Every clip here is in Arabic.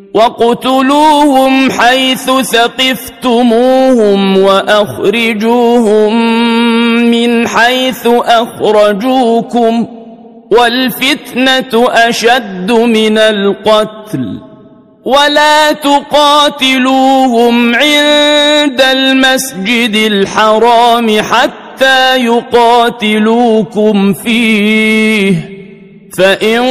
واقتلوهم حيث ثقفتموهم وأخرجوهم من حيث أخرجوكم والفتنة أشد من القتل ولا تقاتلوهم عند المسجد الحرام حتى يقاتلوكم فيه فإن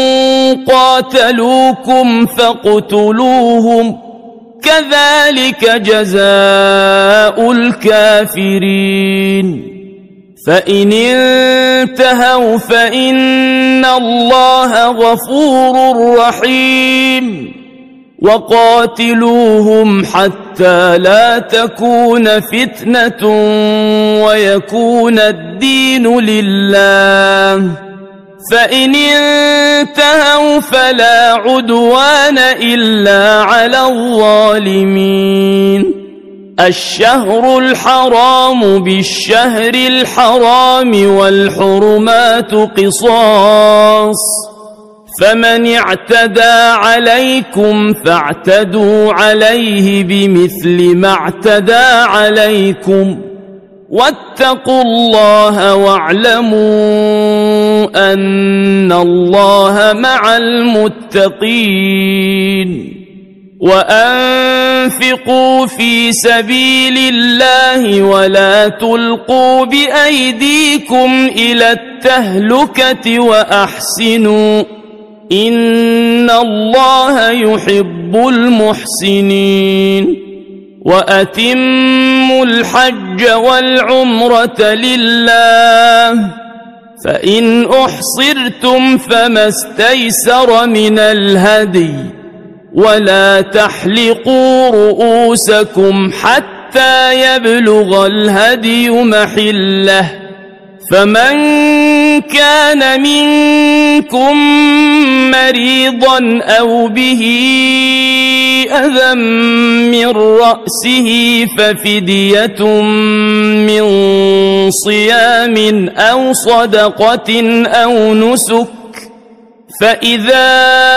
قاتلوكم فاقتلوهم كذلك جزاء الكافرين فإن انتهوا فإن الله غفور رحيم وقاتلوهم حتى لا تكون فتنة ويكون الدين لله فإن انتهوا فلا عدوان إلا على الظالمين الشهر الحرام بالشهر الحرام والحرمات قصاص فمن اعتدى عليكم فاعتدوا عليه بمثل ما اعتدى عليكم واتقوا الله واعلموا أن الله مع المتقين وأنفقوا في سبيل الله ولا تلقوا بأيديكم إلى التهلكة وأحسنوا إن الله يحب المحسنين وأتموا الحج والعمرة لله فإن أحصرتم فما استيسر من الهدي ولا تحلقوا رؤوسكم حتى يبلغ الهدي محله فمن كان منكم مريضا أو به أذى من رأسه ففدية من صيام أو صدقة أو نسك فإذا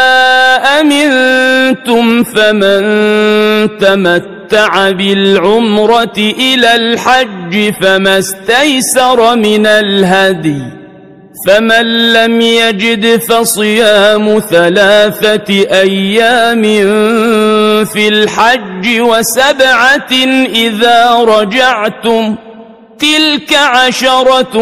أمنتم فمن تمتع بالعمرة إلى الحج فما استيسر من الهدي فمن لم يجد فصيام 3 أيام في الحج و7 إذا رجعتم تلك 10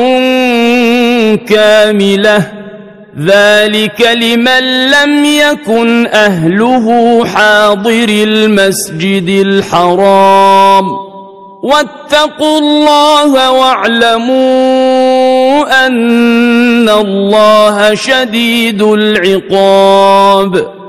كاملة ذلك لمن لم يكن أهله حاضر المسجد الحرام واتقوا الله واعلموا أن الله شديد العقاب